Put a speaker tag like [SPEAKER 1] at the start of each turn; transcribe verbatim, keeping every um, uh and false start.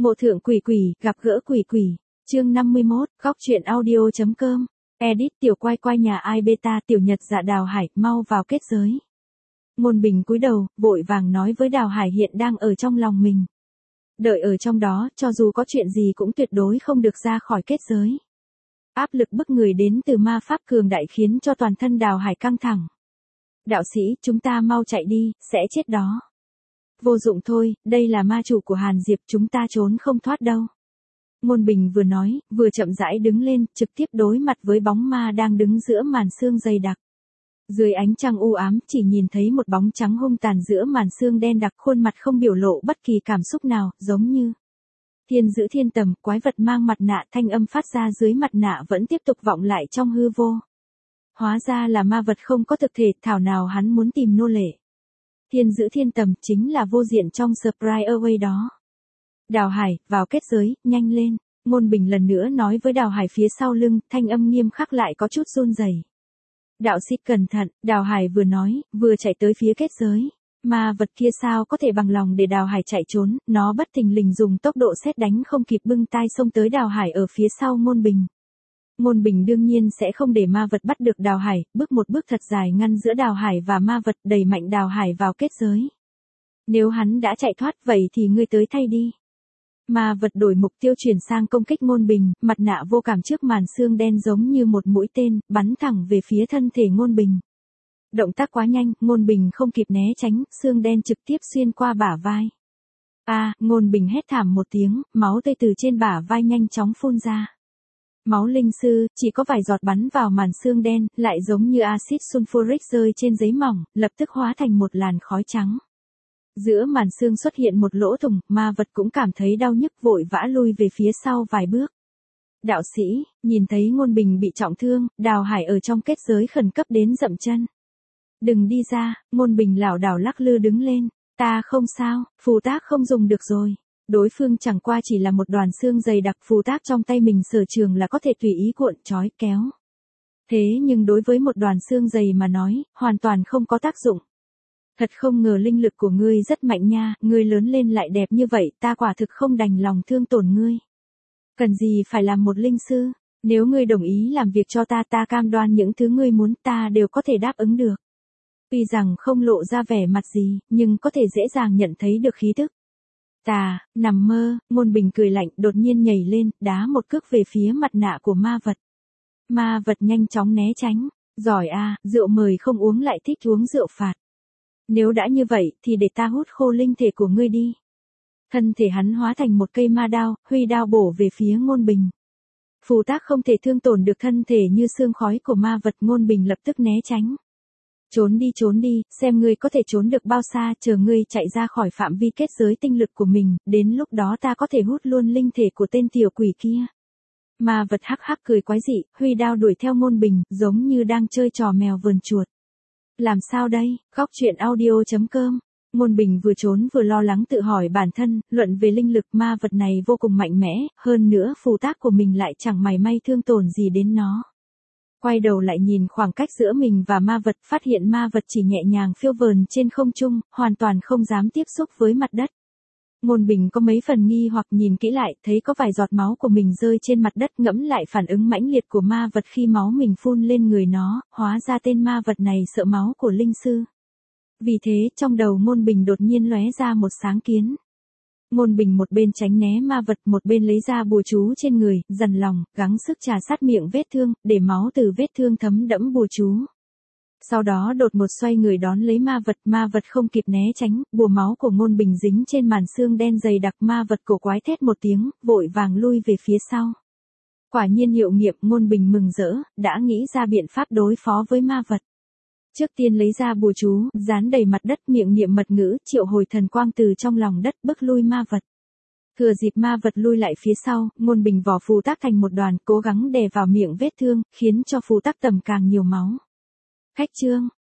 [SPEAKER 1] Ngộ thượng quỷ quỷ, gặp gỡ quỷ quỷ. Chương năm mươi mốt, góc truyện audio.com. Edit tiểu quay quay nhà ai beta tiểu nhật dạ Đào Hải, mau vào kết giới. Ngôn Bình cúi đầu, vội vàng nói với Đào Hải hiện đang ở trong lòng mình. Đợi ở trong đó, cho dù có chuyện gì cũng tuyệt đối không được ra khỏi kết giới. Áp lực bức người đến từ ma pháp cường đại khiến cho toàn thân Đào Hải căng thẳng. Đạo sĩ, chúng ta mau chạy đi, sẽ chết đó. Vô dụng thôi, đây là ma chủ của Hàn Diệp, chúng ta trốn không thoát đâu. Ngôn Bình vừa nói, vừa chậm rãi đứng lên, trực tiếp đối mặt với bóng ma đang đứng giữa màn sương dày đặc. Dưới ánh trăng u ám, chỉ nhìn thấy một bóng trắng hung tàn giữa màn sương đen đặc, khuôn mặt không biểu lộ bất kỳ cảm xúc nào, giống như thiên giữ thiên tầm, quái vật mang mặt nạ, thanh âm phát ra dưới mặt nạ vẫn tiếp tục vọng lại trong hư vô. Hóa ra là ma vật không có thực thể, thảo nào hắn muốn tìm nô lệ. Thiên giữ thiên tầm chính là vô diện trong Surprise Away đó. Đào Hải, vào kết giới, nhanh lên. Ngôn Bình lần nữa nói với Đào Hải phía sau lưng, thanh âm nghiêm khắc lại có chút run rẩy. Đạo sĩ cẩn thận, Đào Hải vừa nói, vừa chạy tới phía kết giới. Ma vật kia sao có thể bằng lòng để Đào Hải chạy trốn, nó bất thình lình dùng tốc độ sét đánh không kịp bưng tai xông tới Đào Hải ở phía sau Ngôn Bình. Ngôn Bình đương nhiên sẽ không để ma vật bắt được Đào Hải, bước một bước thật dài ngăn giữa Đào Hải và ma vật, đẩy mạnh Đào Hải vào kết giới. Nếu hắn đã chạy thoát vậy thì ngươi tới thay đi. Ma vật đổi mục tiêu chuyển sang công kích Ngôn Bình, mặt nạ vô cảm trước màn sương đen giống như một mũi tên, bắn thẳng về phía thân thể Ngôn Bình. Động tác quá nhanh, Ngôn Bình không kịp né tránh, sương đen trực tiếp xuyên qua bả vai. A, à, Ngôn Bình hét thảm một tiếng, máu tươi từ trên bả vai nhanh chóng phun ra. Máu linh sư, chỉ có vài giọt bắn vào màn sương đen, lại giống như axit sulfuric rơi trên giấy mỏng, lập tức hóa thành một làn khói trắng. Giữa màn sương xuất hiện một lỗ thủng, ma vật cũng cảm thấy đau nhức vội vã lui về phía sau vài bước. Đạo sĩ, nhìn thấy Ngôn Bình bị trọng thương, Đào Hải ở trong kết giới khẩn cấp đến dậm chân. Đừng đi ra, Ngôn Bình lảo đảo lắc lư đứng lên, ta không sao, phù tác không dùng được rồi. Đối phương chẳng qua chỉ là một đoàn xương dày đặc, phù tác trong tay mình sở trường là có thể tùy ý cuộn trói kéo. Thế nhưng đối với một đoàn xương dày mà nói, hoàn toàn không có tác dụng. Thật không ngờ linh lực của ngươi rất mạnh nha, ngươi lớn lên lại đẹp như vậy, ta quả thực không đành lòng thương tổn ngươi. Cần gì phải làm một linh sư, nếu ngươi đồng ý làm việc cho ta, ta cam đoan những thứ ngươi muốn ta đều có thể đáp ứng được. Tuy rằng không lộ ra vẻ mặt gì, nhưng có thể dễ dàng nhận thấy được khí tức. Ta, nằm mơ, Ngôn Bình cười lạnh, đột nhiên nhảy lên, đá một cước về phía mặt nạ của ma vật. Ma vật nhanh chóng né tránh, giỏi a, rượu mời không uống lại thích uống rượu phạt. Nếu đã như vậy, thì để ta hút khô linh thể của ngươi đi. Thân thể hắn hóa thành một cây ma đao, huy đao bổ về phía Ngôn Bình. Phù tác không thể thương tổn được thân thể như sương khói của ma vật, Ngôn Bình lập tức né tránh. Trốn đi trốn đi, xem ngươi có thể trốn được bao xa, chờ ngươi chạy ra khỏi phạm vi kết giới tinh lực của mình, đến lúc đó ta có thể hút luôn linh thể của tên tiểu quỷ kia. Ma vật hắc hắc cười quái dị, huy đao đuổi theo Ngôn Bình, giống như đang chơi trò mèo vờn chuột. Làm sao đây, góc truyện audio.com. Ngôn Bình vừa trốn vừa lo lắng tự hỏi bản thân, luận về linh lực ma vật này vô cùng mạnh mẽ, hơn nữa phù tác của mình lại chẳng mảy may thương tổn gì đến nó. Quay đầu lại nhìn khoảng cách giữa mình và ma vật, phát hiện ma vật chỉ nhẹ nhàng phiêu vờn trên không trung, hoàn toàn không dám tiếp xúc với mặt đất. Ngôn Bình có mấy phần nghi hoặc nhìn kỹ lại, thấy có vài giọt máu của mình rơi trên mặt đất, ngẫm lại phản ứng mãnh liệt của ma vật khi máu mình phun lên người nó, hóa ra tên ma vật này sợ máu của linh sư. Vì thế, trong đầu Ngôn Bình đột nhiên lóe ra một sáng kiến. Ngôn Bình một bên tránh né ma vật, một bên lấy ra bùa chú trên người, dằn lòng, gắng sức trà sát miệng vết thương, để máu từ vết thương thấm đẫm bùa chú. Sau đó đột ngột xoay người đón lấy ma vật, ma vật không kịp né tránh, bùa máu của Ngôn Bình dính trên màn sương đen dày đặc, ma vật cổ quái thét một tiếng, vội vàng lui về phía sau. Quả nhiên hiệu nghiệm, Ngôn Bình mừng rỡ, đã nghĩ ra biện pháp đối phó với ma vật. Trước tiên lấy ra bùa chú, dán đầy mặt đất, miệng niệm mật ngữ, triệu hồi thần quang từ trong lòng đất, bức lui ma vật. Thừa dịp ma vật lui lại phía sau, Ngôn Bình vò phù tác thành một đoàn, cố gắng đè vào miệng vết thương, khiến cho phù tác tầm càng nhiều máu. Khách trương,